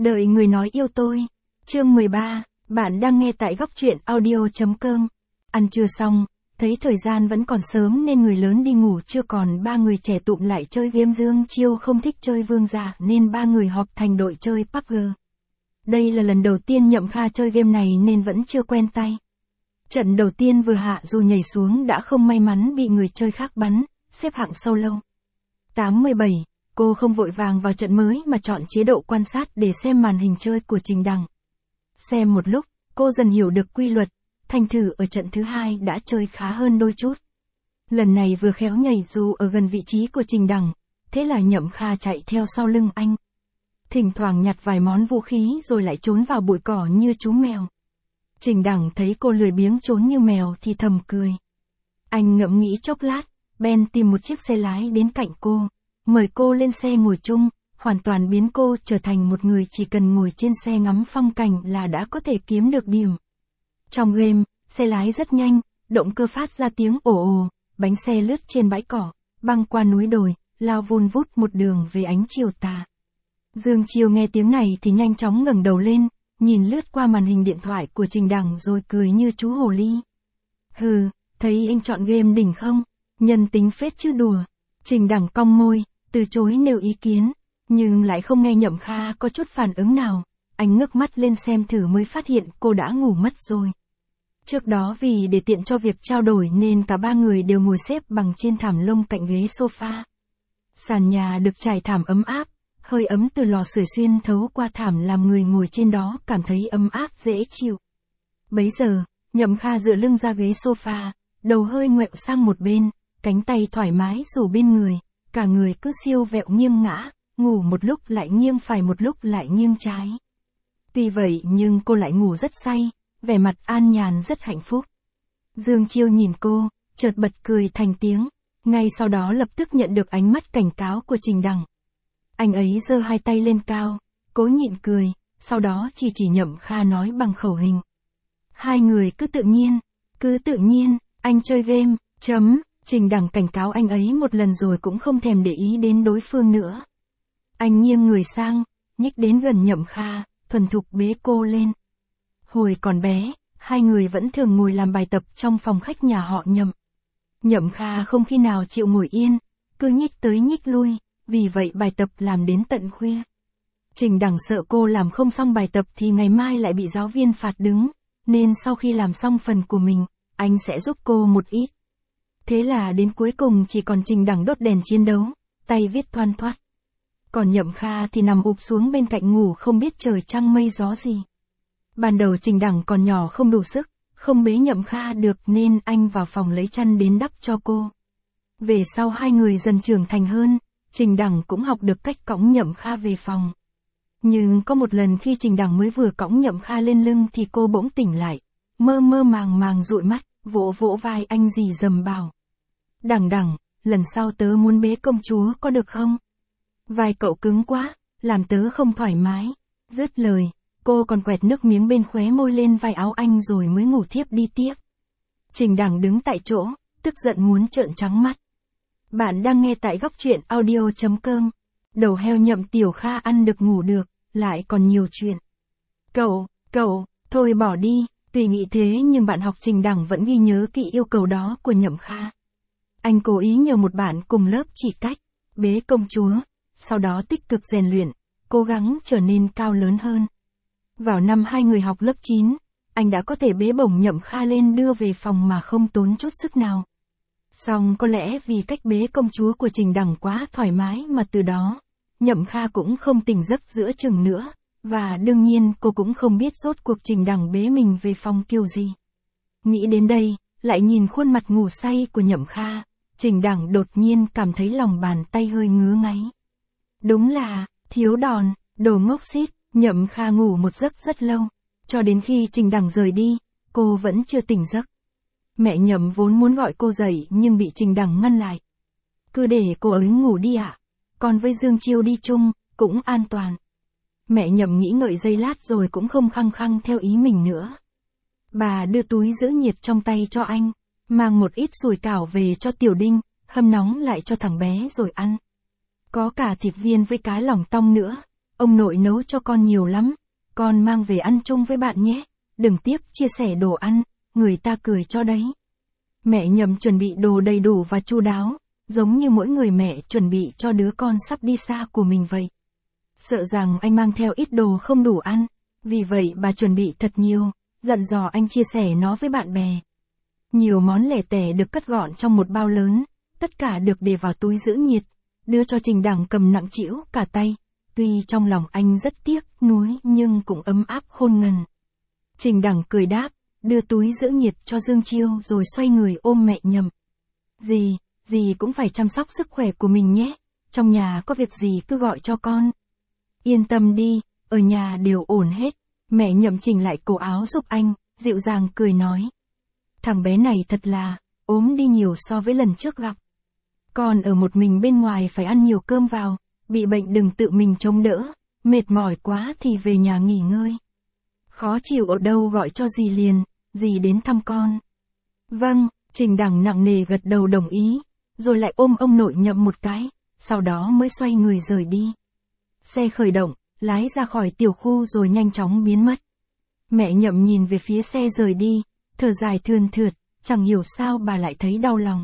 Đợi người nói yêu tôi. Chương 13, bạn đang nghe tại góc truyện audio.com. Ăn trưa xong, thấy thời gian vẫn còn sớm nên người lớn đi ngủ chưa còn ba người trẻ tụm lại chơi game. Dương Chiêu không thích chơi vương giả nên ba người họp thành đội chơi PUBG. Đây là lần đầu tiên Nhậm Kha chơi game này nên vẫn chưa quen tay. Trận đầu tiên vừa hạ dù nhảy xuống đã không may mắn bị người chơi khác bắn, xếp hạng solo. 87, cô không vội vàng vào trận mới mà chọn chế độ quan sát để xem màn hình chơi của Trình Đằng. Xem một lúc, cô dần hiểu được quy luật, thành thử ở trận thứ hai đã chơi khá hơn đôi chút. Lần này vừa khéo nhảy dù ở gần vị trí của Trình Đằng, thế là Nhậm Kha chạy theo sau lưng anh. Thỉnh thoảng nhặt vài món vũ khí rồi lại trốn vào bụi cỏ như chú mèo. Trình Đằng thấy cô lười biếng trốn như mèo thì thầm cười. Anh ngẫm nghĩ chốc lát, bèn tìm một chiếc xe lái đến cạnh cô, mời cô lên xe ngồi chung, hoàn toàn biến cô trở thành một người chỉ cần ngồi trên xe ngắm phong cảnh là đã có thể kiếm được điểm. Trong game, xe lái rất nhanh, động cơ phát ra tiếng ồ ồ, bánh xe lướt trên bãi cỏ, băng qua núi đồi, lao vun vút một đường về ánh chiều tà. Dương Chiêu nghe tiếng này thì nhanh chóng ngẩng đầu lên, nhìn lướt qua màn hình điện thoại của Trình Đằng rồi cười như chú hồ ly. Hừ, thấy anh chọn game đỉnh không? Nhân tính phết chứ đùa. Trình Đằng cong môi, từ chối nêu ý kiến, nhưng lại không nghe Nhậm Kha có chút phản ứng nào. Anh ngước mắt lên xem thử mới phát hiện cô đã ngủ mất rồi. Trước đó vì để tiện cho việc trao đổi nên cả ba người đều ngồi xếp bằng trên thảm lông cạnh ghế sofa. Sàn nhà được trải thảm ấm áp, hơi ấm từ lò sưởi xuyên thấu qua thảm làm người ngồi trên đó cảm thấy ấm áp dễ chịu. Bấy giờ, Nhậm Kha dựa lưng ra ghế sofa, đầu hơi ngoẹo sang một bên, cánh tay thoải mái rủ bên người, cả người cứ siêu vẹo nghiêng ngã, ngủ một lúc lại nghiêng phải một lúc lại nghiêng trái. Tuy vậy nhưng cô lại ngủ rất say, vẻ mặt an nhàn rất hạnh phúc. Dương Chiêu nhìn cô, chợt bật cười thành tiếng, ngay sau đó lập tức nhận được ánh mắt cảnh cáo của Trình Đằng. Anh ấy giơ hai tay lên cao, cố nhịn cười, sau đó chỉ Nhậm Kha nói bằng khẩu hình. Hai người cứ tự nhiên, anh chơi game, chấm. Trình Đằng cảnh cáo anh ấy một lần rồi cũng không thèm để ý đến đối phương nữa. Anh nghiêng người sang, nhích đến gần Nhậm Kha, thuần thục bế cô lên. Hồi còn bé, hai người vẫn thường ngồi làm bài tập trong phòng khách nhà họ Nhậm. Nhậm Kha không khi nào chịu ngồi yên, cứ nhích tới nhích lui, vì vậy bài tập làm đến tận khuya. Trình Đằng sợ cô làm không xong bài tập thì ngày mai lại bị giáo viên phạt đứng, nên sau khi làm xong phần của mình, anh sẽ giúp cô một ít. Thế là đến cuối cùng chỉ còn Trình Đằng đốt đèn chiến đấu, tay viết thoăn thoắt. Còn Nhậm Kha thì nằm ụp xuống bên cạnh ngủ không biết trời trăng mây gió gì. Ban đầu Trình Đằng còn nhỏ không đủ sức, không bế Nhậm Kha được nên anh vào phòng lấy chăn đến đắp cho cô. Về sau hai người dần trưởng thành hơn, Trình Đằng cũng học được cách cõng Nhậm Kha về phòng. Nhưng có một lần khi Trình Đằng mới vừa cõng Nhậm Kha lên lưng thì cô bỗng tỉnh lại, mơ mơ màng dụi mắt, vỗ vỗ vai anh rì rầm bảo. Đằng, lần sau tớ muốn bế công chúa có được không? Vai cậu cứng quá, làm tớ không thoải mái. Dứt lời, cô còn quẹt nước miếng bên khóe môi lên vai áo anh rồi mới ngủ thiếp đi tiếp. Trình Đằng đứng tại chỗ, tức giận muốn trợn trắng mắt. Bạn đang nghe tại góc truyện audio.com. Đầu heo Nhậm Tiểu Kha ăn được ngủ được, lại còn nhiều chuyện. Cậu, thôi bỏ đi. Tuy nghĩ thế nhưng bạn học Trình Đằng vẫn ghi nhớ kỹ yêu cầu đó của Nhậm Kha. Anh cố ý nhờ một bạn cùng lớp chỉ cách bế công chúa, sau đó tích cực rèn luyện, cố gắng trở nên cao lớn hơn. Vào năm hai người học lớp 9, anh đã có thể bế bổng Nhậm Kha lên đưa về phòng mà không tốn chút sức nào. Song có lẽ vì cách bế công chúa của Trình Đằng quá thoải mái mà từ đó, Nhậm Kha cũng không tỉnh giấc giữa chừng nữa, và đương nhiên cô cũng không biết rốt cuộc Trình Đằng bế mình về phòng kiểu gì. Nghĩ đến đây, lại nhìn khuôn mặt ngủ say của Nhậm Kha, Trình Đằng đột nhiên cảm thấy lòng bàn tay hơi ngứa ngáy. Đúng là, thiếu đòn, đồ ngốc xít. Nhậm Kha ngủ một giấc rất lâu, cho đến khi Trình Đằng rời đi, cô vẫn chưa tỉnh giấc. Mẹ Nhậm vốn muốn gọi cô dậy nhưng bị Trình Đằng ngăn lại. Cứ để cô ấy ngủ đi ạ, còn với Dương Chiêu đi chung, cũng an toàn. Mẹ Nhậm nghĩ ngợi giây lát rồi cũng không khăng khăng theo ý mình nữa. Bà đưa túi giữ nhiệt trong tay cho anh, mang một ít sủi cảo về cho Tiểu Đinh, hâm nóng lại cho thằng bé rồi ăn. Có cả thịt viên với cá lòng tong nữa. ông nội nấu cho con nhiều lắm, con mang về ăn chung với bạn nhé, đừng tiếc chia sẻ đồ ăn, người ta cười cho đấy. Mẹ Nhậm chuẩn bị đồ đầy đủ và chu đáo, giống như mỗi người mẹ chuẩn bị cho đứa con sắp đi xa của mình vậy. Sợ rằng anh mang theo ít đồ không đủ ăn, vì vậy bà chuẩn bị thật nhiều, dặn dò anh chia sẻ nó với bạn bè. Nhiều món lẻ tẻ được cất gọn trong một bao lớn, tất cả được để vào túi giữ nhiệt, đưa cho Trình Đằng cầm nặng trĩu cả tay. Tuy trong lòng anh rất tiếc nuối nhưng cũng ấm áp khôn nguần. Trình Đằng cười đáp, đưa túi giữ nhiệt cho Dương Chiêu rồi xoay người ôm mẹ Nhậm. Dì cũng phải chăm sóc sức khỏe của mình nhé, trong nhà có việc gì cứ gọi cho con. Yên tâm đi, ở nhà đều ổn hết. Mẹ Nhậm chỉnh lại cổ áo giúp anh, dịu dàng cười nói. Thằng bé này thật là, ốm đi nhiều so với lần trước gặp. Con ở một mình bên ngoài phải ăn nhiều cơm vào, bị bệnh đừng tự mình chống đỡ, mệt mỏi quá thì về nhà nghỉ ngơi. Khó chịu ở đâu gọi cho dì liền, dì đến thăm con. Vâng, Trình Đằng nặng nề gật đầu đồng ý, rồi lại ôm ông nội Nhậm một cái, sau đó mới xoay người rời đi. Xe khởi động, lái ra khỏi tiểu khu rồi nhanh chóng biến mất. Mẹ Nhậm nhìn về phía xe rời đi, thở dài thườn thượt, chẳng hiểu sao bà lại thấy đau lòng.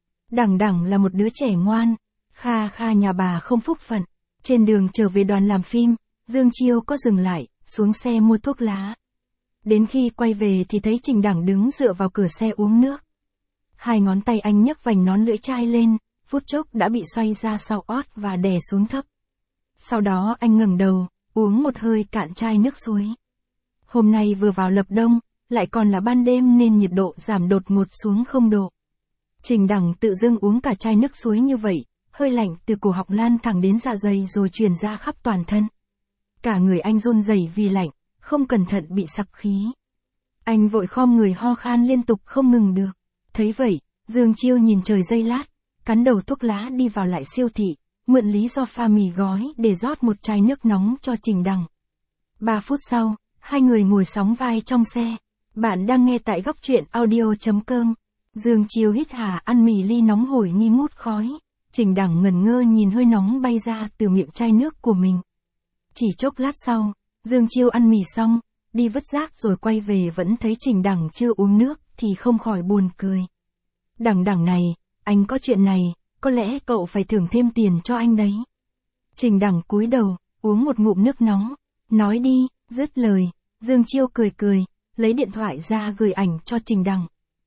Đằng là một đứa trẻ ngoan, Kha nhà bà không phúc phận. Trên đường trở về đoàn làm phim, Dương Chiêu có dừng lại, xuống xe mua thuốc lá. Đến khi quay về thì thấy Trình Đằng đứng dựa vào cửa xe uống nước. Hai ngón tay anh nhấc vành nón lưỡi chai lên, phút chốc đã bị xoay ra sau ót và đè xuống thấp. Sau đó anh ngẩng đầu, uống một hơi cạn chai nước suối. Hôm nay vừa vào lập đông, lại còn là ban đêm nên nhiệt độ giảm đột ngột xuống 0 độ. Trình Đằng tự dưng uống cả chai nước suối như vậy, hơi lạnh từ cổ họng lan thẳng đến dạ dày rồi truyền ra khắp toàn thân. Cả người anh run rẩy vì lạnh, không cẩn thận bị sặc khí. Anh vội khom người ho khan liên tục không ngừng được. Thấy vậy, Dương Chiêu nhìn trời giây lát, cắn đầu thuốc lá đi vào lại siêu thị, mượn lý do pha mì gói để rót một chai nước nóng cho Trình Đằng. 3 phút sau, hai người ngồi sóng vai trong xe. Bạn đang nghe tại góc truyện audio.com. Dương Chiêu hít hà ăn mì ly nóng hổi nghi ngút khói. Trình Đằng ngẩn ngơ nhìn hơi nóng bay ra từ miệng chai nước của mình. Chỉ chốc lát sau, Dương Chiêu ăn mì xong, đi vứt rác rồi quay về vẫn thấy Trình Đằng chưa uống nước thì không khỏi buồn cười. Đằng này, anh có chuyện này, có lẽ cậu phải thưởng thêm tiền cho anh đấy. Trình Đằng cúi đầu, uống một ngụm nước nóng, nói đi, dứt lời, Dương Chiêu cười, lấy điện thoại ra gửi ảnh cho Trình Đằng.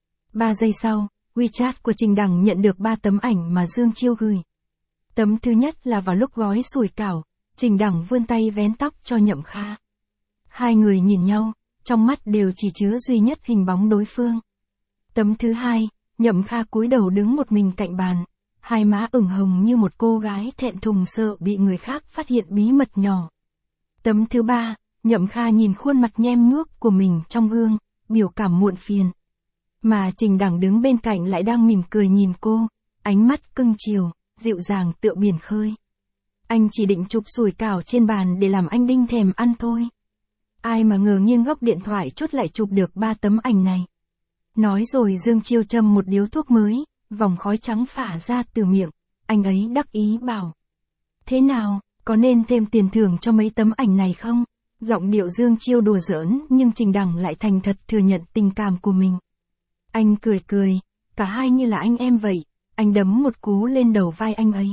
3 giây sau, WeChat của Trình Đằng nhận được 3 tấm ảnh mà Dương Chiêu gửi. Tấm thứ nhất là vào lúc gói sủi cảo, Trình Đằng vươn tay vén tóc cho Nhậm Kha. Hai người nhìn nhau, trong mắt đều chỉ chứa duy nhất hình bóng đối phương. Tấm thứ hai, Nhậm Kha cúi đầu đứng một mình cạnh bàn, hai má ửng hồng như một cô gái thẹn thùng sợ bị người khác phát hiện bí mật nhỏ. Tấm thứ ba, Nhậm Kha nhìn khuôn mặt nhem nhuốc của mình trong gương, biểu cảm muộn phiền. Mà Trình Đằng đứng bên cạnh lại đang mỉm cười nhìn cô, ánh mắt cưng chiều, dịu dàng tựa biển khơi. Anh chỉ định chụp sủi cảo trên bàn để làm anh Đinh thèm ăn thôi. Ai mà ngờ nghiêng góc điện thoại chốt lại chụp được 3 tấm ảnh này. Nói rồi Dương Chiêu châm một điếu thuốc mới, vòng khói trắng phả ra từ miệng, anh ấy đắc ý bảo. Thế nào, có nên thêm tiền thưởng cho mấy tấm ảnh này không? Giọng điệu Dương Chiêu đùa giỡn nhưng Trình Đằng lại thành thật thừa nhận tình cảm của mình. Anh cười, cả hai như là anh em vậy, anh đấm một cú lên đầu vai anh ấy.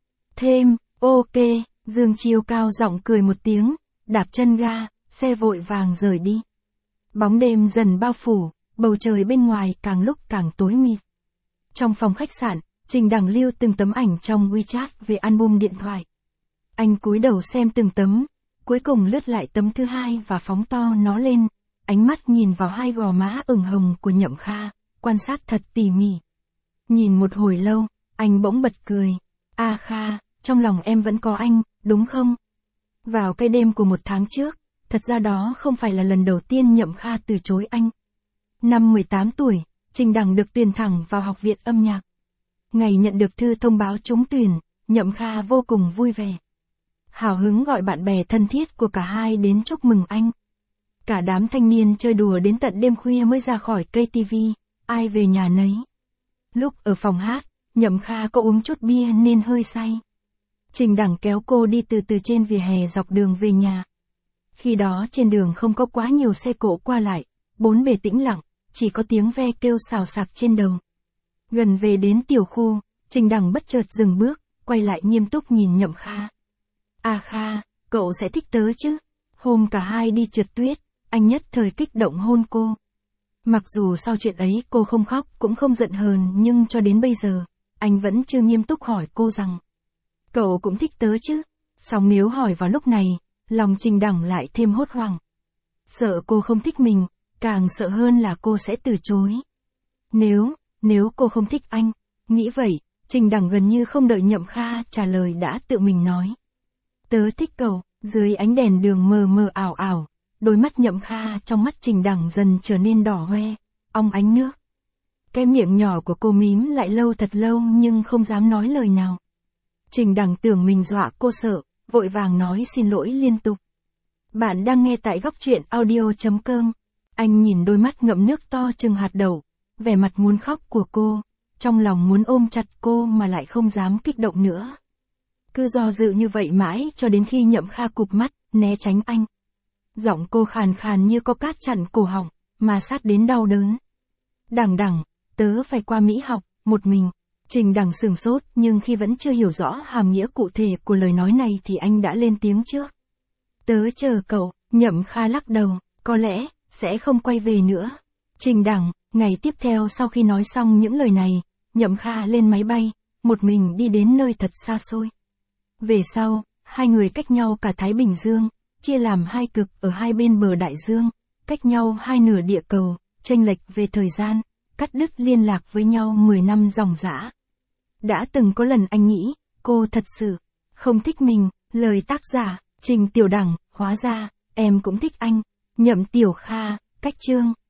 Thêm, ok, Dương Chiêu cao giọng cười một tiếng, đạp chân ga, xe vội vàng rời đi. Bóng đêm dần bao phủ, bầu trời bên ngoài càng lúc càng tối mịt. Trong phòng khách sạn, Trình Đằng lưu từng tấm ảnh trong WeChat về album điện thoại. Anh cúi đầu xem từng tấm, cuối cùng lướt lại tấm thứ hai và phóng to nó lên, ánh mắt nhìn vào hai gò má ửng hồng của Nhậm Kha, quan sát thật tỉ mỉ. Nhìn một hồi lâu, anh bỗng bật cười. A Kha, trong lòng em vẫn có anh, đúng không? Vào cái đêm của 1 tháng trước, thật ra đó không phải là lần đầu tiên Nhậm Kha từ chối anh. Năm 18 tuổi, Trình Đằng được tuyển thẳng vào học viện âm nhạc. Ngày nhận được thư thông báo trúng tuyển, Nhậm Kha vô cùng vui vẻ. Hào hứng gọi bạn bè thân thiết của cả hai đến chúc mừng anh. Cả đám thanh niên chơi đùa đến tận đêm khuya mới ra khỏi cây tivi, ai về nhà nấy. Lúc ở phòng hát, Nhậm Kha có uống chút bia nên hơi say. Trình Đằng kéo cô đi từ từ trên vỉa hè dọc đường về nhà. Khi đó trên đường không có quá nhiều xe cộ qua lại, bốn bề tĩnh lặng, chỉ có tiếng ve kêu xào xạc trên đầu. Gần về đến tiểu khu, Trình Đằng bất chợt dừng bước, quay lại nghiêm túc nhìn Nhậm Kha. À Kha, cậu sẽ thích tớ chứ? Hôm cả hai đi trượt tuyết, anh nhất thời kích động hôn cô. Mặc dù sau chuyện ấy cô không khóc cũng không giận hờn, nhưng cho đến bây giờ, anh vẫn chưa nghiêm túc hỏi cô rằng, cậu cũng thích tớ chứ? Song nếu hỏi vào lúc này, lòng Trình Đằng lại thêm hốt hoảng. Sợ cô không thích mình, càng sợ hơn là cô sẽ từ chối. Nếu cô không thích anh, nghĩ vậy, Trình Đằng gần như không đợi Nhậm Kha trả lời đã tự mình nói. Tớ thích cậu. Dưới ánh đèn đường mờ mờ ảo ảo, đôi mắt Nhậm Kha trong mắt Trình Đằng dần trở nên đỏ hoe, ong ánh nước. Cái miệng nhỏ của cô mím lại lâu thật lâu nhưng không dám nói lời nào. Trình Đằng tưởng mình dọa cô sợ, vội vàng nói xin lỗi liên tục. Bạn đang nghe tại góc truyện audio.com. Anh nhìn đôi mắt ngậm nước to chừng hạt đậu, vẻ mặt muốn khóc của cô, trong lòng muốn ôm chặt cô mà lại không dám kích động nữa. Cứ do dự như vậy mãi cho đến khi Nhậm Kha cụp mắt, né tránh anh. Giọng cô khàn khàn như có cát chặn cổ họng, mà sát đến đau đớn. Đằng, tớ phải qua Mỹ học, một mình. Trình Đằng sửng sốt nhưng khi vẫn chưa hiểu rõ hàm nghĩa cụ thể của lời nói này thì anh đã lên tiếng trước. Tớ chờ cậu. Nhậm Kha lắc đầu, có lẽ, sẽ không quay về nữa. Trình Đằng, ngày tiếp theo sau khi nói xong những lời này, Nhậm Kha lên máy bay, một mình đi đến nơi thật xa xôi. Về sau, hai người cách nhau cả Thái Bình Dương, chia làm hai cực ở hai bên bờ đại dương, cách nhau hai nửa địa cầu, chênh lệch về thời gian, cắt đứt liên lạc với nhau 10 năm ròng rã. Đã từng có lần anh nghĩ, cô thật sự không thích mình, lời tác giả, Trình Tiểu Đằng, hóa ra, em cũng thích anh. Nhậm Tiểu Kha, cách chương.